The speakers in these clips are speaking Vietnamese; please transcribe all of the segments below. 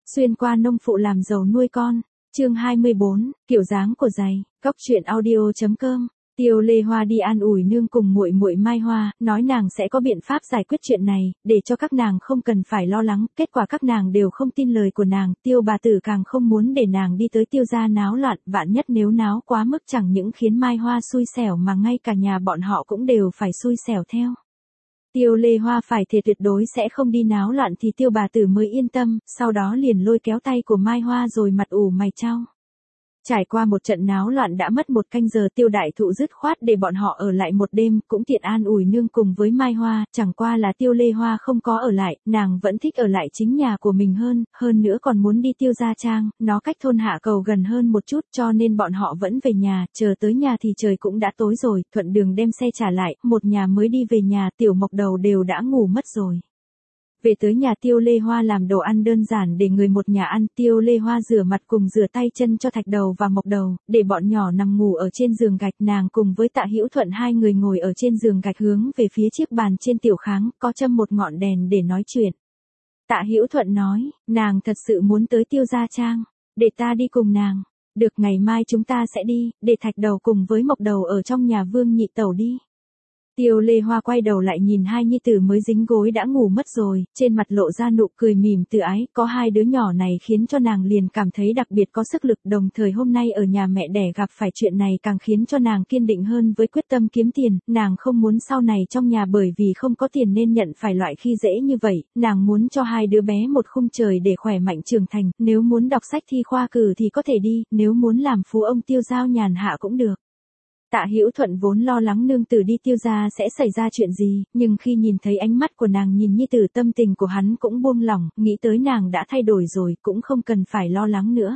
Xuyên qua nông phụ làm giàu nuôi con. Chương 24, kiểu dáng của giày. Góc truyện audio.com. Tiêu Lê Hoa đi an ủi nương cùng muội muội Mai Hoa, nói nàng sẽ có biện pháp giải quyết chuyện này, để cho các nàng không cần phải lo lắng. Kết quả các nàng đều không tin lời của nàng. Tiêu bà tử càng không muốn để nàng đi tới Tiêu gia náo loạn, vạn nhất nếu náo quá mức chẳng những khiến Mai Hoa xui xẻo mà ngay cả nhà bọn họ cũng đều phải xui xẻo theo. Tiêu Lê Hoa phải thề tuyệt đối sẽ không đi náo loạn thì Tiêu bà tử mới yên tâm, sau đó liền lôi kéo tay của Mai Hoa rồi mặt ủ mày chau. Trải qua một trận náo loạn đã mất 1 canh giờ, Tiêu đại thụ dứt khoát để bọn họ ở lại một đêm, cũng tiện an ủi nương cùng với Mai Hoa, chẳng qua là Tiêu Lê Hoa không có ở lại, nàng vẫn thích ở lại chính nhà của mình hơn nữa còn muốn đi Tiêu Gia Trang, nó cách thôn Hạ Cầu gần hơn một chút cho nên bọn họ vẫn về nhà, chờ tới nhà thì trời cũng đã tối rồi, thuận đường đem xe trả lại, một nhà mới đi về nhà, Tiểu Mộc Đầu đều đã ngủ mất rồi. Về tới nhà Tiêu Lê Hoa làm đồ ăn đơn giản để người một nhà ăn, Tiêu Lê Hoa rửa mặt cùng rửa tay chân cho Thạch Đầu và Mộc Đầu, để bọn nhỏ nằm ngủ ở trên giường gạch, nàng cùng với Tạ Hữu Thuận hai người ngồi ở trên giường gạch hướng về phía chiếc bàn trên tiểu kháng, có châm một ngọn đèn để nói chuyện. Tạ Hữu Thuận nói, nàng thật sự muốn tới Tiêu Gia Trang, để ta đi cùng nàng. Được, ngày mai chúng ta sẽ đi, để Thạch Đầu cùng với Mộc Đầu ở trong nhà Vương nhị tẩu đi. Tiêu Lê Hoa quay đầu lại nhìn hai nhi tử mới dính gối đã ngủ mất rồi, trên mặt lộ ra nụ cười mỉm từ ái, có hai đứa nhỏ này khiến cho nàng liền cảm thấy đặc biệt có sức lực, đồng thời hôm nay ở nhà mẹ đẻ gặp phải chuyện này càng khiến cho nàng kiên định hơn với quyết tâm kiếm tiền, nàng không muốn sau này trong nhà bởi vì không có tiền nên nhận phải loại khi dễ như vậy, nàng muốn cho hai đứa bé một khung trời để khỏe mạnh trưởng thành, nếu muốn đọc sách thi khoa cử thì có thể đi, nếu muốn làm phú ông Tiêu giao nhàn hạ cũng được. Tạ Hữu Thuận vốn lo lắng nương tử đi Tiêu gia sẽ xảy ra chuyện gì, nhưng khi nhìn thấy ánh mắt của nàng nhìn nhi tử, tâm tình của hắn cũng buông lỏng, nghĩ tới nàng đã thay đổi rồi, cũng không cần phải lo lắng nữa.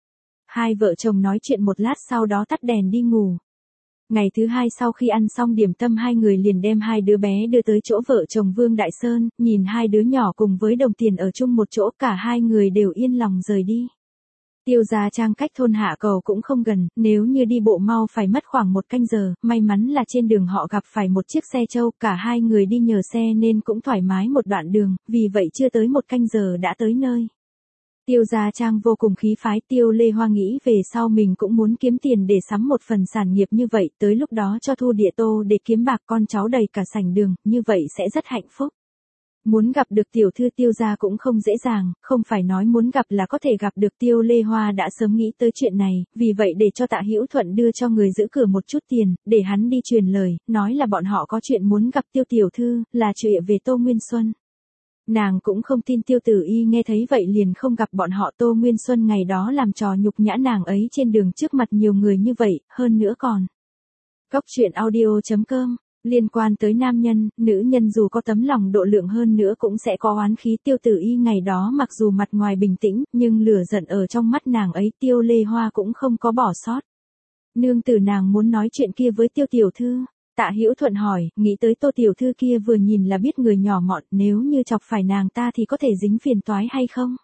Hai vợ chồng nói chuyện một lát sau đó tắt đèn đi ngủ. Ngày thứ hai sau khi ăn xong điểm tâm hai người liền đem hai đứa bé đưa tới chỗ vợ chồng Vương Đại Sơn, nhìn hai đứa nhỏ cùng với đồng tiền ở chung một chỗ, cả hai người đều yên lòng rời đi. Tiêu Gia Trang cách thôn Hạ Cầu cũng không gần, nếu như đi bộ mau phải mất khoảng 1 canh giờ, may mắn là trên đường họ gặp phải một chiếc xe trâu, cả hai người đi nhờ xe nên cũng thoải mái một đoạn đường, vì vậy chưa tới 1 canh giờ đã tới nơi. Tiêu Gia Trang vô cùng khí phái, Tiêu Lê Hoa nghĩ về sau mình cũng muốn kiếm tiền để sắm một phần sản nghiệp như vậy, tới lúc đó cho thu địa tô để kiếm bạc, con cháu đầy cả sảnh đường, như vậy sẽ rất hạnh phúc. Muốn gặp được tiểu thư Tiêu gia cũng không dễ dàng, không phải nói muốn gặp là có thể gặp được. Tiêu Lê Hoa đã sớm nghĩ tới chuyện này, vì vậy để cho Tạ Hữu Thuận đưa cho người giữ cửa một chút tiền, để hắn đi truyền lời, nói là bọn họ có chuyện muốn gặp Tiêu tiểu thư, là chuyện về Tô Nguyên Xuân. Nàng cũng không tin Tiêu Tử Y nghe thấy vậy liền không gặp bọn họ. Tô Nguyên Xuân ngày đó làm trò nhục nhã nàng ấy trên đường trước mặt nhiều người như vậy, hơn nữa còn. Góc truyện audio.com. Liên quan tới nam nhân, nữ nhân dù có tấm lòng độ lượng hơn nữa cũng sẽ có oán khí. Tiêu Tử Y ngày đó mặc dù mặt ngoài bình tĩnh, nhưng lửa giận ở trong mắt nàng ấy Tiêu Lê Hoa cũng không có bỏ sót. Nương tử, nàng muốn nói chuyện kia với Tiêu tiểu thư. Tạ Hữu Thuận hỏi, nghĩ tới Tô tiểu thư kia vừa nhìn là biết người nhỏ mọn, nếu như chọc phải nàng ta thì có thể dính phiền toái hay không?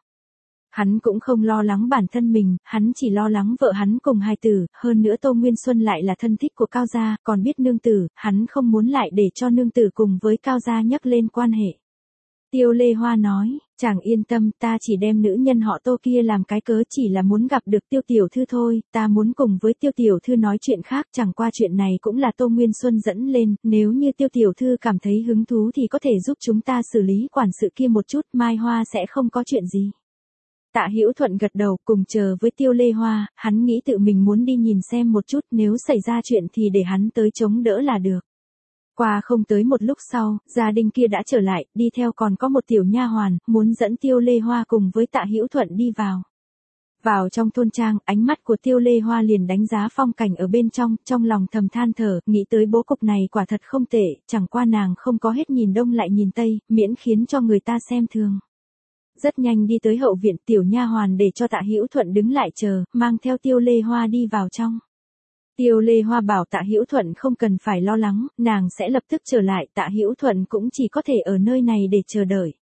Hắn cũng không lo lắng bản thân mình, hắn chỉ lo lắng vợ hắn cùng hài tử, hơn nữa Tô Nguyên Xuân lại là thân thích của Cao gia, còn biết nương tử, hắn không muốn lại để cho nương tử cùng với Cao gia nhắc lên quan hệ. Tiêu Lê Hoa nói, chàng yên tâm, ta chỉ đem nữ nhân họ Tô kia làm cái cớ, chỉ là muốn gặp được Tiêu tiểu thư thôi, ta muốn cùng với Tiêu tiểu thư nói chuyện khác, chẳng qua chuyện này cũng là Tô Nguyên Xuân dẫn lên, nếu như Tiêu tiểu thư cảm thấy hứng thú thì có thể giúp chúng ta xử lý quản sự kia một chút, Mai Hoa sẽ không có chuyện gì. Tạ Hữu Thuận gật đầu, cùng chờ với Tiêu Lê Hoa, hắn nghĩ tự mình muốn đi nhìn xem một chút, nếu xảy ra chuyện thì để hắn tới chống đỡ là được. Qua không tới một lúc sau, gia đình kia đã trở lại, đi theo còn có một tiểu nha hoàn, muốn dẫn Tiêu Lê Hoa cùng với Tạ Hữu Thuận đi vào. Vào trong thôn trang, ánh mắt của Tiêu Lê Hoa liền đánh giá phong cảnh ở bên trong, trong lòng thầm than thở, nghĩ tới bố cục này quả thật không tệ, chẳng qua nàng không có hết nhìn đông lại nhìn tây, miễn khiến cho người ta xem thường. Rất nhanh đi tới hậu viện, tiểu nha hoàn để cho Tạ Hữu Thuận đứng lại chờ, mang theo Tiêu Lê Hoa đi vào trong. Tiêu Lê Hoa bảo Tạ Hữu Thuận không cần phải lo lắng, nàng sẽ lập tức trở lại, Tạ Hữu Thuận cũng chỉ có thể ở nơi này để chờ đợi.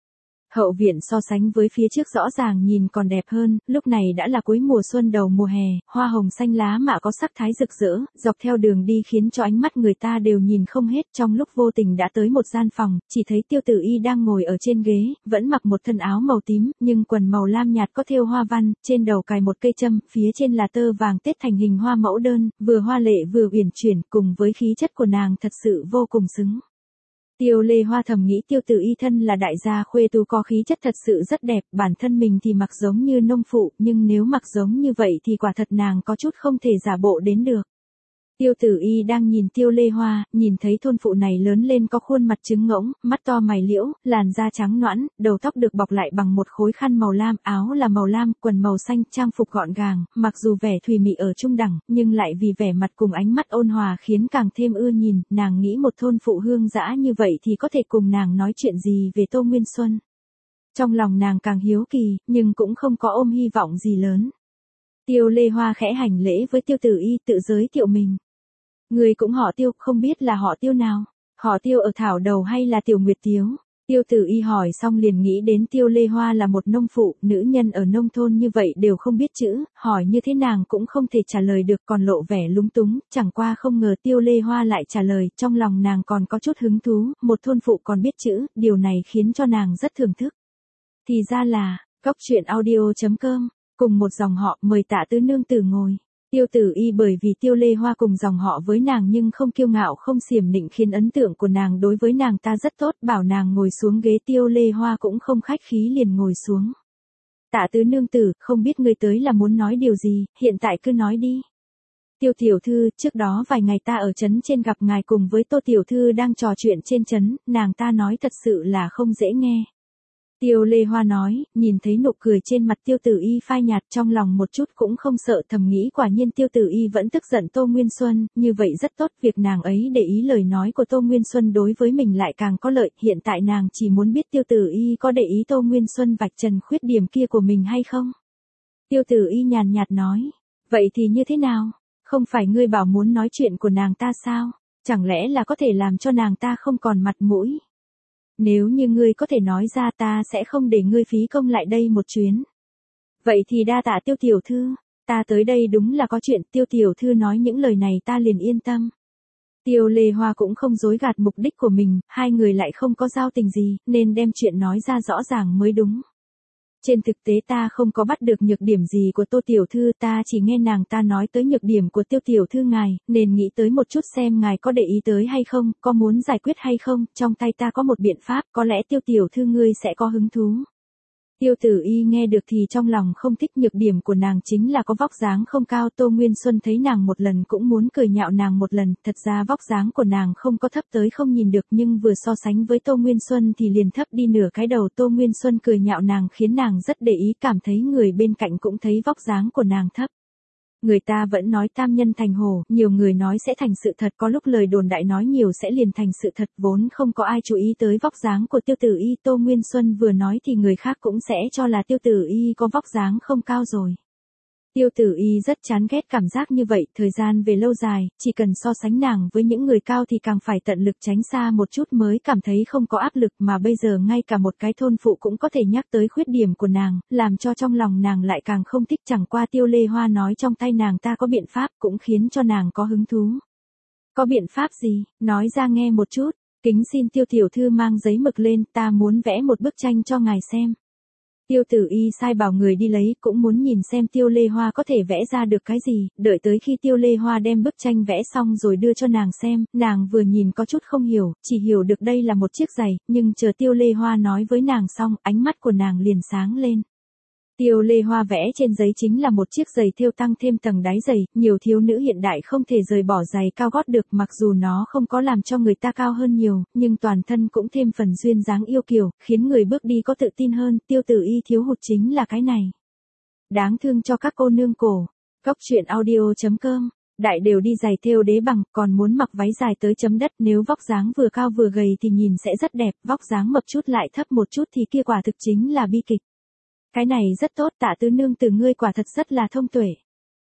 Hậu viện so sánh với phía trước rõ ràng nhìn còn đẹp hơn, lúc này đã là cuối mùa xuân đầu mùa hè, hoa hồng xanh lá mạ có sắc thái rực rỡ, dọc theo đường đi khiến cho ánh mắt người ta đều nhìn không hết. Trong lúc vô tình đã tới một gian phòng, chỉ thấy Tiêu Tử Y đang ngồi ở trên ghế, vẫn mặc một thân áo màu tím, nhưng quần màu lam nhạt có thêu hoa văn, trên đầu cài một cây châm, phía trên là tơ vàng tết thành hình hoa mẫu đơn, vừa hoa lệ vừa uyển chuyển, cùng với khí chất của nàng thật sự vô cùng xứng. Tiêu Lê Hoa thầm nghĩ Tiêu Tử Y thân là đại gia khuê tú có khí chất thật sự rất đẹp, bản thân mình thì mặc giống như nông phụ, nhưng nếu mặc giống như vậy thì quả thật nàng có chút không thể giả bộ đến được. Tiêu Tử Y đang nhìn Tiêu Lê Hoa, nhìn thấy thôn phụ này lớn lên có khuôn mặt trứng ngỗng, mắt to mày liễu, làn da trắng nõn, đầu tóc được bọc lại bằng một khối khăn màu lam, áo là màu lam, quần màu xanh, trang phục gọn gàng, mặc dù vẻ thùy mị ở trung đẳng, nhưng lại vì vẻ mặt cùng ánh mắt ôn hòa khiến càng thêm ưa nhìn. Nàng nghĩ một thôn phụ hương dã như vậy thì có thể cùng nàng nói chuyện gì về Tô Nguyên Xuân. Trong lòng nàng càng hiếu kỳ, nhưng cũng không có ôm hy vọng gì lớn. Tiêu Lê Hoa khẽ hành lễ với Tiêu Tử Y, tự giới thiệu mình. Người cũng họ Tiêu, không biết là họ Tiêu nào? Họ Tiêu ở Thảo Đầu hay là Tiểu Nguyệt Tiếu? Tiêu Tử Y hỏi xong liền nghĩ đến Tiêu Lê Hoa là một nông phụ, nữ nhân ở nông thôn như vậy đều không biết chữ, hỏi như thế nàng cũng không thể trả lời được, còn lộ vẻ lúng túng, chẳng qua không ngờ Tiêu Lê Hoa lại trả lời, trong lòng nàng còn có chút hứng thú, một thôn phụ còn biết chữ, điều này khiến cho nàng rất thưởng thức. Thì ra là, goctruyện.audio.com, cùng một dòng họ, mời Tạ Tứ nương tử ngồi. Tiêu Tử Y bởi vì Tiêu Lê Hoa cùng dòng họ với nàng nhưng không kiêu ngạo không xiểm nịnh khiến ấn tượng của nàng đối với nàng ta rất tốt, bảo nàng ngồi xuống ghế Tiêu Lê Hoa cũng không khách khí liền ngồi xuống. Tạ Tứ nương tử, không biết ngươi tới là muốn nói điều gì, hiện tại cứ nói đi. Tiêu tiểu thư, trước đó vài ngày ta ở trấn trên gặp ngài cùng với Tô tiểu thư đang trò chuyện trên trấn, nàng ta nói thật sự là không dễ nghe. Tiêu Lê Hoa nói, nhìn thấy nụ cười trên mặt Tiêu Tử Y phai nhạt, trong lòng một chút cũng không sợ, thầm nghĩ quả nhiên Tiêu Tử Y vẫn tức giận Tô Nguyên Xuân, như vậy rất tốt, việc nàng ấy để ý lời nói của Tô Nguyên Xuân đối với mình lại càng có lợi, hiện tại nàng chỉ muốn biết Tiêu Tử Y có để ý Tô Nguyên Xuân vạch trần khuyết điểm kia của mình hay không. Tiêu Tử Y nhàn nhạt nói, vậy thì như thế nào? Không phải ngươi bảo muốn nói chuyện của nàng ta sao? Chẳng lẽ là có thể làm cho nàng ta không còn mặt mũi? Nếu như ngươi có thể nói ra ta sẽ không để ngươi phí công lại đây một chuyến. Vậy thì đa tạ Tiêu tiểu thư, ta tới đây đúng là có chuyện, Tiêu tiểu thư nói những lời này ta liền yên tâm. Tiêu Lê Hoa cũng không dối gạt mục đích của mình, hai người lại không có giao tình gì, nên đem chuyện nói ra rõ ràng mới đúng. Trên thực tế ta không có bắt được nhược điểm gì của Tô tiểu thư, ta chỉ nghe nàng ta nói tới nhược điểm của Tiêu tiểu thư ngài, nên nghĩ tới một chút xem ngài có để ý tới hay không, có muốn giải quyết hay không, trong tay ta có một biện pháp, có lẽ Tiêu tiểu thư ngươi sẽ có hứng thú. Tiêu Tử Y nghe được thì trong lòng không thích, nhược điểm của nàng chính là có vóc dáng không cao. Tô Nguyên Xuân thấy nàng một lần cũng muốn cười nhạo nàng một lần, thật ra vóc dáng của nàng không có thấp tới không nhìn được, nhưng vừa so sánh với Tô Nguyên Xuân thì liền thấp đi nửa cái đầu. Tô Nguyên Xuân cười nhạo nàng khiến nàng rất để ý, cảm thấy người bên cạnh cũng thấy vóc dáng của nàng thấp. Người ta vẫn nói tam nhân thành hổ, nhiều người nói sẽ thành sự thật, có lúc lời đồn đại nói nhiều sẽ liền thành sự thật, vốn không có ai chú ý tới vóc dáng của Tiêu Tử Y. Tô Nguyên Xuân vừa nói thì người khác cũng sẽ cho là Tiêu Tử Y có vóc dáng không cao rồi. Tiêu Tử Y rất chán ghét cảm giác như vậy, thời gian về lâu dài, chỉ cần so sánh nàng với những người cao thì càng phải tận lực tránh xa một chút mới cảm thấy không có áp lực, mà bây giờ ngay cả một cái thôn phụ cũng có thể nhắc tới khuyết điểm của nàng, làm cho trong lòng nàng lại càng không thích. Chẳng qua Tiêu Lê Hoa nói trong tay nàng ta có biện pháp cũng khiến cho nàng có hứng thú. Có biện pháp gì, nói ra nghe một chút, kính xin Tiêu tiểu thư mang giấy mực lên, ta muốn vẽ một bức tranh cho ngài xem. Tiêu Tử Y sai bảo người đi lấy, cũng muốn nhìn xem Tiêu Lê Hoa có thể vẽ ra được cái gì, đợi tới khi Tiêu Lê Hoa đem bức tranh vẽ xong rồi đưa cho nàng xem, nàng vừa nhìn có chút không hiểu, chỉ hiểu được đây là một chiếc giày, nhưng chờ Tiêu Lê Hoa nói với nàng xong, ánh mắt của nàng liền sáng lên. Tiêu Lê Hoa vẽ trên giấy chính là một chiếc giày thêu tăng thêm tầng đáy giày, nhiều thiếu nữ hiện đại không thể rời bỏ giày cao gót được, mặc dù nó không có làm cho người ta cao hơn nhiều, nhưng toàn thân cũng thêm phần duyên dáng yêu kiều, khiến người bước đi có tự tin hơn. Tiêu Tử Y thiếu hụt chính là cái này. Đáng thương cho các cô nương cổ. Goctruyện.audio.com. Đại đều đi giày thêu đế bằng, còn muốn mặc váy dài tới chấm đất, nếu vóc dáng vừa cao vừa gầy thì nhìn sẽ rất đẹp, vóc dáng mập chút lại thấp một chút thì kia quả thực chính là bi kịch. Cái này rất tốt, Tạ Tứ nương tử ngươi quả thật rất là thông tuệ.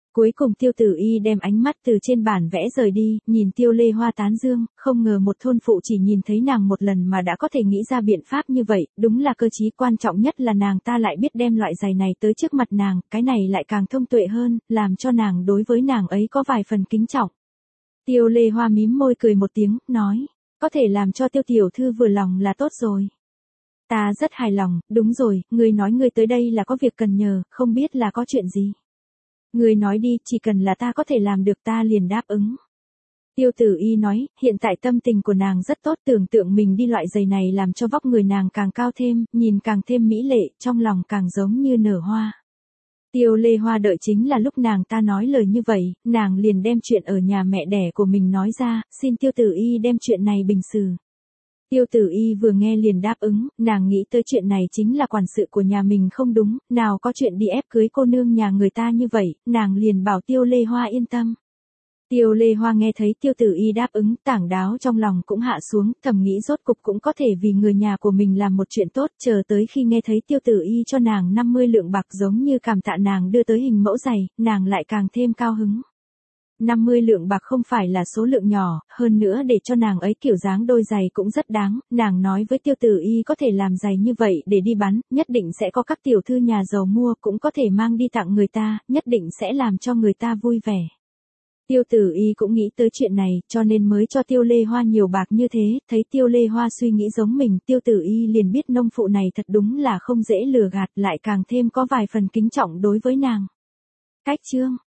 Cuối cùng Tiêu Tử Y đem ánh mắt từ trên bản vẽ rời đi, nhìn Tiêu Lê Hoa tán dương, không ngờ một thôn phụ chỉ nhìn thấy nàng một lần mà đã có thể nghĩ ra biện pháp như vậy, đúng là cơ trí, quan trọng nhất là nàng ta lại biết đem loại giày này tới trước mặt nàng, cái này lại càng thông tuệ hơn, làm cho nàng đối với nàng ấy có vài phần kính trọng. Tiêu Lê Hoa mím môi cười một tiếng, nói, có thể làm cho Tiêu tiểu thư vừa lòng là tốt rồi. Ta rất hài lòng, đúng rồi, ngươi nói ngươi tới đây là có việc cần nhờ, không biết là có chuyện gì. Ngươi nói đi, chỉ cần là ta có thể làm được ta liền đáp ứng. Tiêu Tử Y nói, hiện tại tâm tình của nàng rất tốt, tưởng tượng mình đi loại giày này làm cho vóc người nàng càng cao thêm, nhìn càng thêm mỹ lệ, trong lòng càng giống như nở hoa. Tiêu Lê Hoa đợi chính là lúc nàng ta nói lời như vậy, nàng liền đem chuyện ở nhà mẹ đẻ của mình nói ra, xin Tiêu Tử Y đem chuyện này bình xử. Tiêu Tử Y vừa nghe liền đáp ứng, nàng nghĩ tới chuyện này chính là quản sự của nhà mình không đúng, nào có chuyện đi ép cưới cô nương nhà người ta như vậy, nàng liền bảo Tiêu Lê Hoa yên tâm. Tiêu Lê Hoa nghe thấy Tiêu Tử Y đáp ứng, tảng đáo trong lòng cũng hạ xuống, thầm nghĩ rốt cục cũng có thể vì người nhà của mình làm một chuyện tốt, chờ tới khi nghe thấy Tiêu Tử Y cho nàng 50 lượng bạc giống như cảm tạ nàng đưa tới hình mẫu giày, nàng lại càng thêm cao hứng. 50 lượng bạc không phải là số lượng nhỏ, hơn nữa để cho nàng ấy kiểu dáng đôi giày cũng rất đáng, nàng nói với Tiêu Tử Y có thể làm giày như vậy để đi bán, nhất định sẽ có các tiểu thư nhà giàu mua, cũng có thể mang đi tặng người ta, nhất định sẽ làm cho người ta vui vẻ. Tiêu Tử Y cũng nghĩ tới chuyện này, cho nên mới cho Tiêu Lê Hoa nhiều bạc như thế, thấy Tiêu Lê Hoa suy nghĩ giống mình, Tiêu Tử Y liền biết nông phụ này thật đúng là không dễ lừa gạt, lại càng thêm có vài phần kính trọng đối với nàng. Cách chương